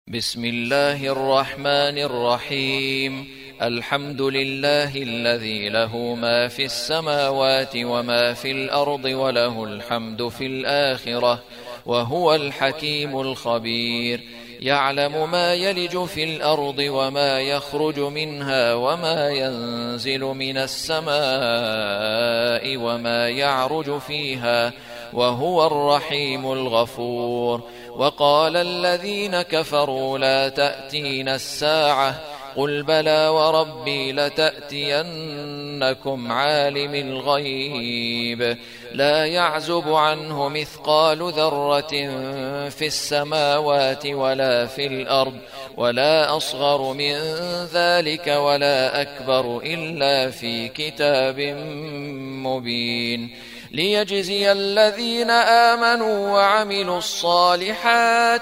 بسم الله الرحمن الرحيم. الحمد لله الذي له ما في السماوات وما في الأرض وله الحمد في الآخرة وهو الحكيم الخبير. يعلم ما يلج في الأرض وما يخرج منها وما ينزل من السماء وما يعرج فيها وهو الرحيم الغفور. وقال الذين كفروا لا تأتينا الساعة قل بلى وربي لتأتينكم عالم الغيب لا يعزب عنه مثقال ذرة في السماوات ولا في الأرض ولا أصغر من ذلك ولا أكبر إلا في كتاب مبين ليجزي الذين آمنوا وعملوا الصالحات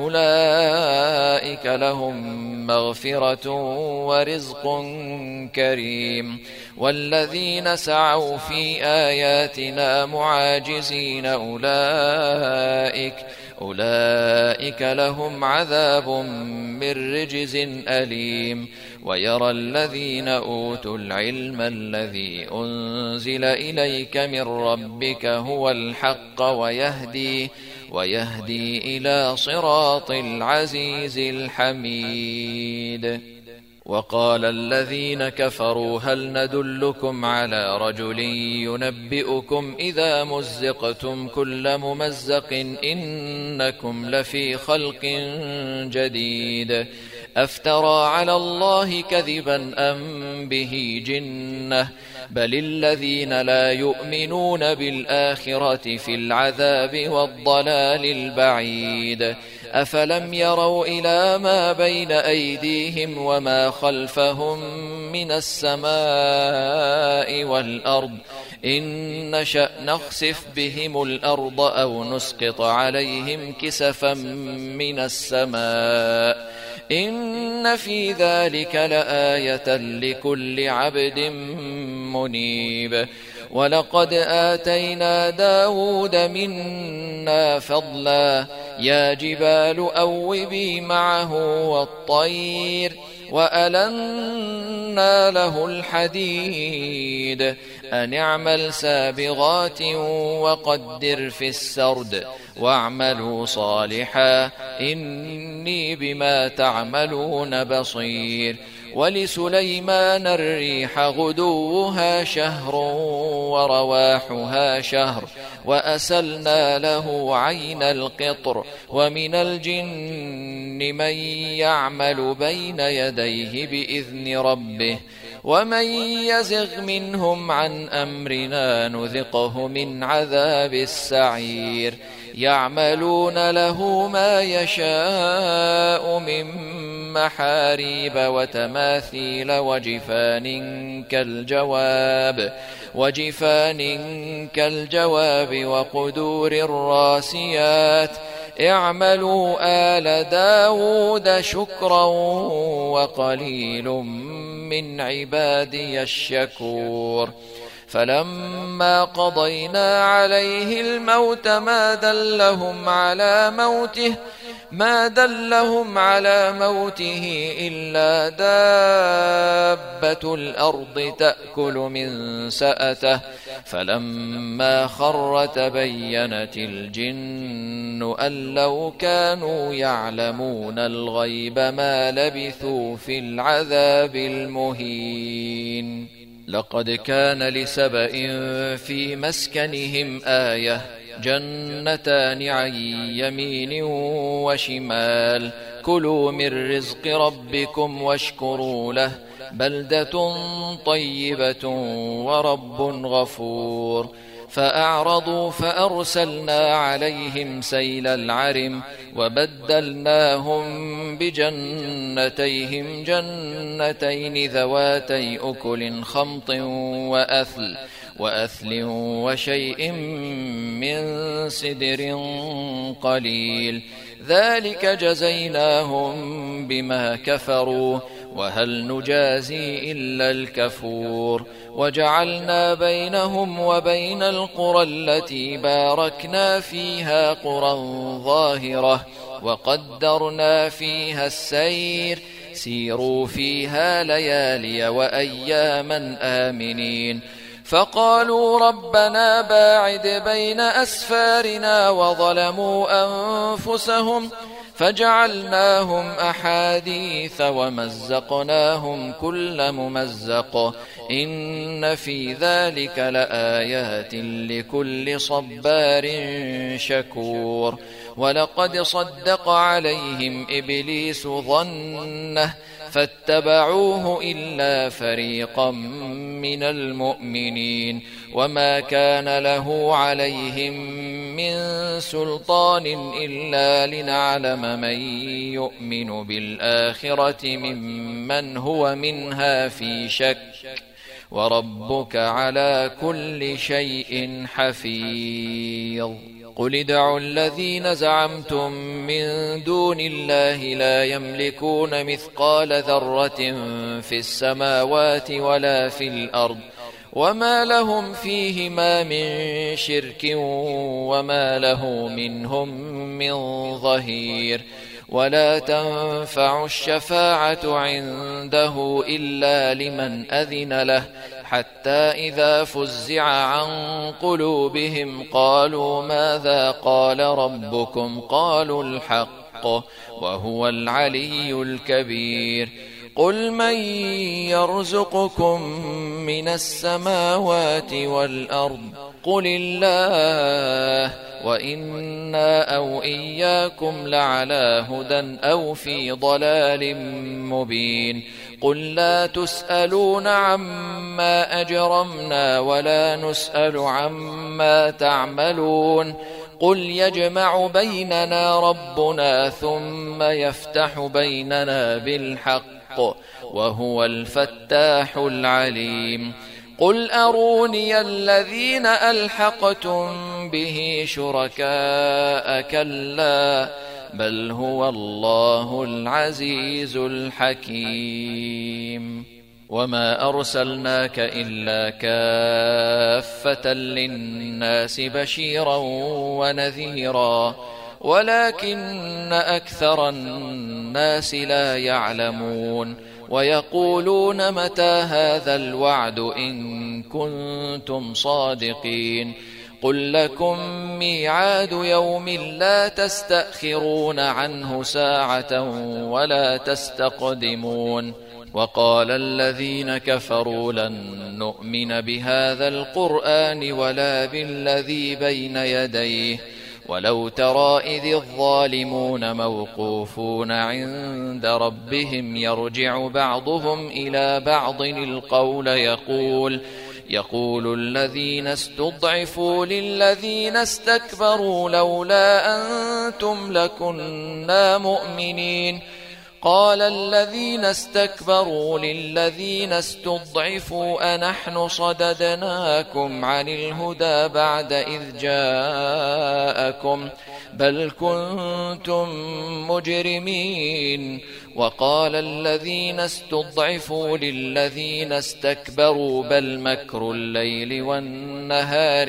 أولئك لهم مغفرة ورزق كريم. والذين سعوا في آياتنا معاجزين أولئك لهم عذاب من رجز أليم. ويرى الذين أوتوا العلم الذي أنزل إليك من ربك هو الحق ويهدي إلى صراط العزيز الحميد. وقال الذين كفروا هل ندلكم على رجل ينبئكم إذا مزقتم كل ممزق إنكم لفي خلق جديد أفترى على الله كذبا أم به جنة بل الذين لا يؤمنون بالآخرة في العذاب والضلال البعيد. أفلم يروا إلى ما بين أيديهم وما خلفهم من السماء والأرض إن نشأ نخسف بهم الأرض أو نسقط عليهم كسفا من السماء إن في ذلك لآية لكل عبد منيب. ولقد آتينا داود منا فضلا يا جبال أوبي معه والطير وألنا له الحديد أن اعمل سابغات وقدر في السرد واعملوا صالحا إني بما تعملون بصير. ولسليمان الريح غدوها شهر ورواحها شهر وأسلنا له عين القطر ومن الجن من يعمل بين يديه بإذن ربه ومن يزغ منهم عن أمرنا نذقه من عذاب السعير. يعملون له ما يشاء من محاريب وتماثيل وجفان كالجواب وقدور الراسيات اعملوا آل داود شكرا وقليل من عبادي الشكور. فلما قضينا عليه الموت ما دلهم على موته إلا دابة الأرض تأكل من سأته فلما خر تبينت الجن أن لو كانوا يعلمون الغيب ما لبثوا في العذاب المهين. لقد كان لسبإ في مسكنهم آية جنتان عن يمين وشمال كلوا من رزق ربكم واشكروا له بلدة طيبة ورب غفور. فأعرضوا فأرسلنا عليهم سيل العرم وبدلناهم بجنتيهم جنتين ذواتي أكل خمط وأثل وشيء من سدر قليل ذلك جزيناهم بما كفروا وهل نجازي إلا الكفور وجعلنا بينهم وبين القرى التي باركنا فيها قرى ظاهرة وقدرنا فيها السير سيروا فيها ليالي وأياما آمنين فقالوا ربنا باعد بين أسفارنا وظلموا أنفسهم فجعلناهم أحاديث ومزقناهم كل ممزق إن في ذلك لآيات لكل صبار شكور ولقد صدق عليهم إبليس ظنه فاتبعوه إلا فريقا من المؤمنين وما كان له عليهم من سلطان إلا لنعلم من يؤمن بالآخرة ممن هو منها في شك وربك على كل شيء حفيظ قل ادعوا الذين زعمتم من دون الله لا يملكون مثقال ذرة في السماوات ولا في الأرض وما لهم فيهما من شرك وما له منهم من ظهير ولا تنفع الشفاعة عنده إلا لمن أذن له حتى إذا فزع عن قلوبهم قالوا ماذا قال ربكم قالوا الحق وهو العلي الكبير قل من يرزقكم من السماوات والأرض قل الله وإنا أو إياكم لعلى هدى أو في ضلال مبين قل لا تسألون عما أجرمنا ولا نسأل عما تعملون قل يجمع بيننا ربنا ثم يفتح بيننا بالحق وهو الفتاح العليم قل أروني الذين ألحقتم به شركاء كلا بل هو الله العزيز الحكيم وما أرسلناك إلا كافة للناس بشيرا ونذيرا ولكن أكثر الناس لا يعلمون ويقولون متى هذا الوعد إن كنتم صادقين قل لكم ميعاد يوم لا تستأخرون عنه ساعة ولا تستقدمون وقال الذين كفروا لن نؤمن بهذا القرآن ولا بالذي بين يديه ولو ترى إذ الظالمون موقوفون عند ربهم يرجع بعضهم إلى بعض القول يقول الذين استضعفوا للذين استكبروا لولا أنتم لكنا مؤمنين قال الذين استكبروا للذين استضعفوا أنحن صددناكم عن الهدى بعد إذ جاءكم بل كنتم مجرمين وقال الذين استضعفوا للذين استكبروا بل مكر الليل والنهار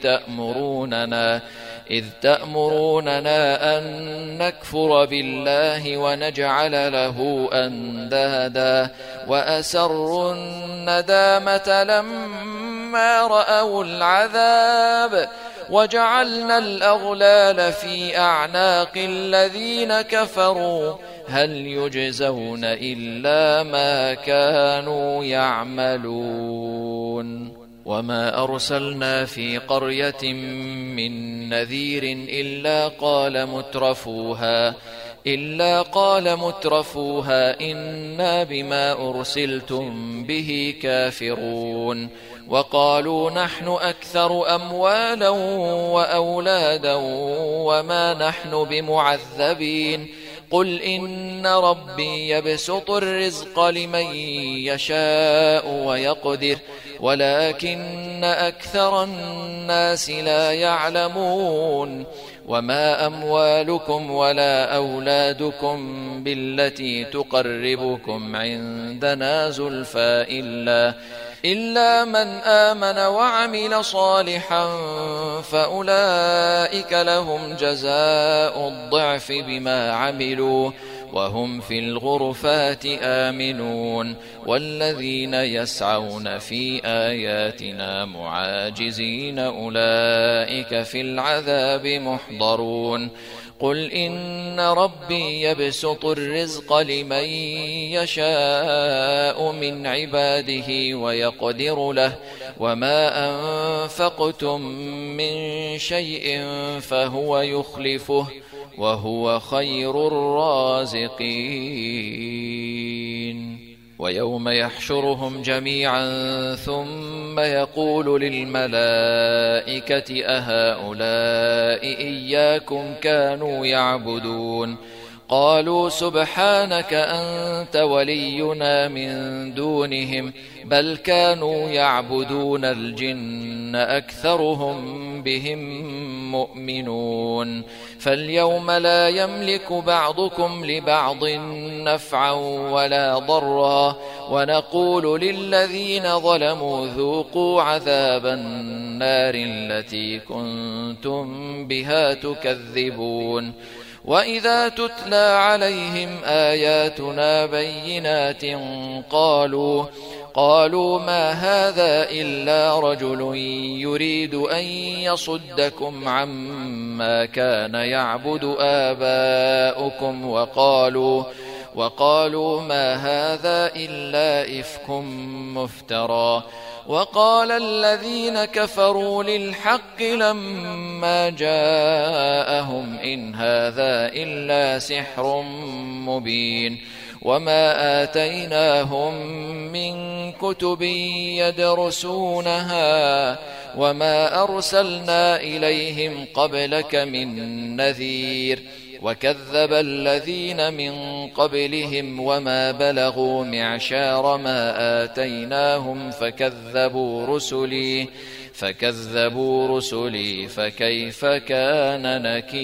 إذ تأمروننا أن نكفر بالله ونجعل له أندادا وأسروا الندامة لما رأوا العذاب وجعلنا الأغلال في أعناق الذين كفروا هل يجزون إلا ما كانوا يعملون وما أرسلنا في قرية من نذير إلا قال مترفوها إنا بما أرسلتم به كافرون وقالوا نحن أكثر أموالا وأولادا وما نحن بمعذبين قل إن ربي يبسط الرزق لمن يشاء ويقدر ولكن أكثر الناس لا يعلمون وما أموالكم ولا أولادكم بالتي تقربكم عندنا زلفى إلا من آمن وعمل صالحا فأولئك لهم جزاء الضعف بما عملوا وهم في الغرفات آمنون والذين يسعون في آياتنا معاجزين أولئك في العذاب محضرون قل إن ربي يبسط الرزق لمن يشاء من عباده ويقدر له وما أنفقتم من شيء فهو يخلفه وهو خير الرازقين ويوم يحشرهم جميعا ثم يقول للملائكة أهؤلاء إياكم كانوا يعبدون قالوا سبحانك أنت ولينا من دونهم بل كانوا يعبدون الجن أكثرهم بهم مؤمنون فاليوم لا يملك بعضكم لبعض نفعا ولا ضرا ونقول للذين ظلموا ذوقوا عذاب النار التي كنتم بها تكذبون وإذا تتلى عليهم آياتنا بينات قالوا ما هذا إلا رجل يريد أن يصدكم عما كان يعبد آباؤكم وقالوا ما هذا إلا إفك مفترى وقال الذين كفروا للحق لما جاءهم إن هذا إلا سحر مبين وما آتيناهم من كتب يدرسونها وما أرسلنا إليهم قبلك من نذير وكذب الذين من قبلهم وما بلغوا معشار ما آتيناهم فكذبوا رسلي فكيف كان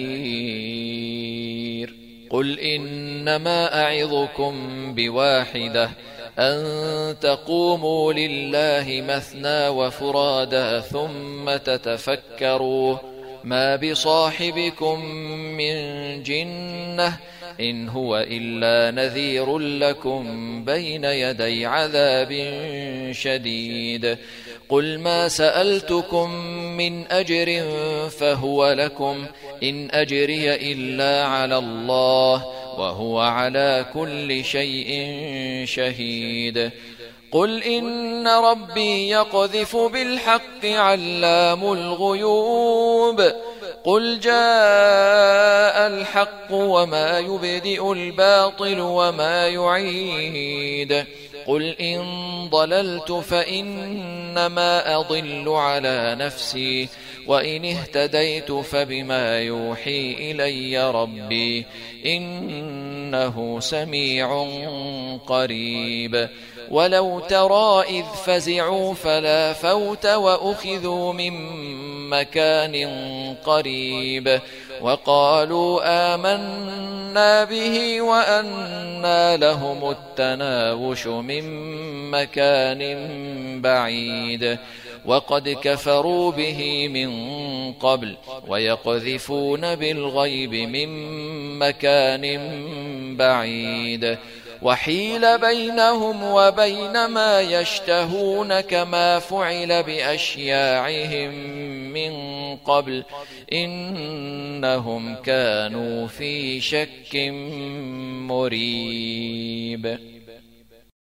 نكير قل إنما أعظكم بواحدة أن تقوموا لله مثنى وفرادا ثم تتفكروا ما بصاحبكم من جنة إن هو إلا نذير لكم بين يدي عذاب شديد قل ما سألتكم من أجر فهو لكم إن أجري إلا على الله وهو على كل شيء شهيد قل إن ربي يقذف بالحق علام الغيوب قل جاء الحق وما يبدئ الباطل وما يعيد قل إن ضللت فإنما أضل على نفسي وإن اهتديت فبما يوحي إلي ربي إنه سميع قريب ولو ترى إذ فزعوا فلا فوت وأخذوا من مكان قريب وقالوا آمنا به وأنى لهم التناوش من مكان بعيد وقد كفروا به من قبل ويقذفون بالغيب من مكان بعيد وحيل بينهم وبين ما يشتهون كما فعل بأشياعهم من قبل إنهم كانوا في شك مريب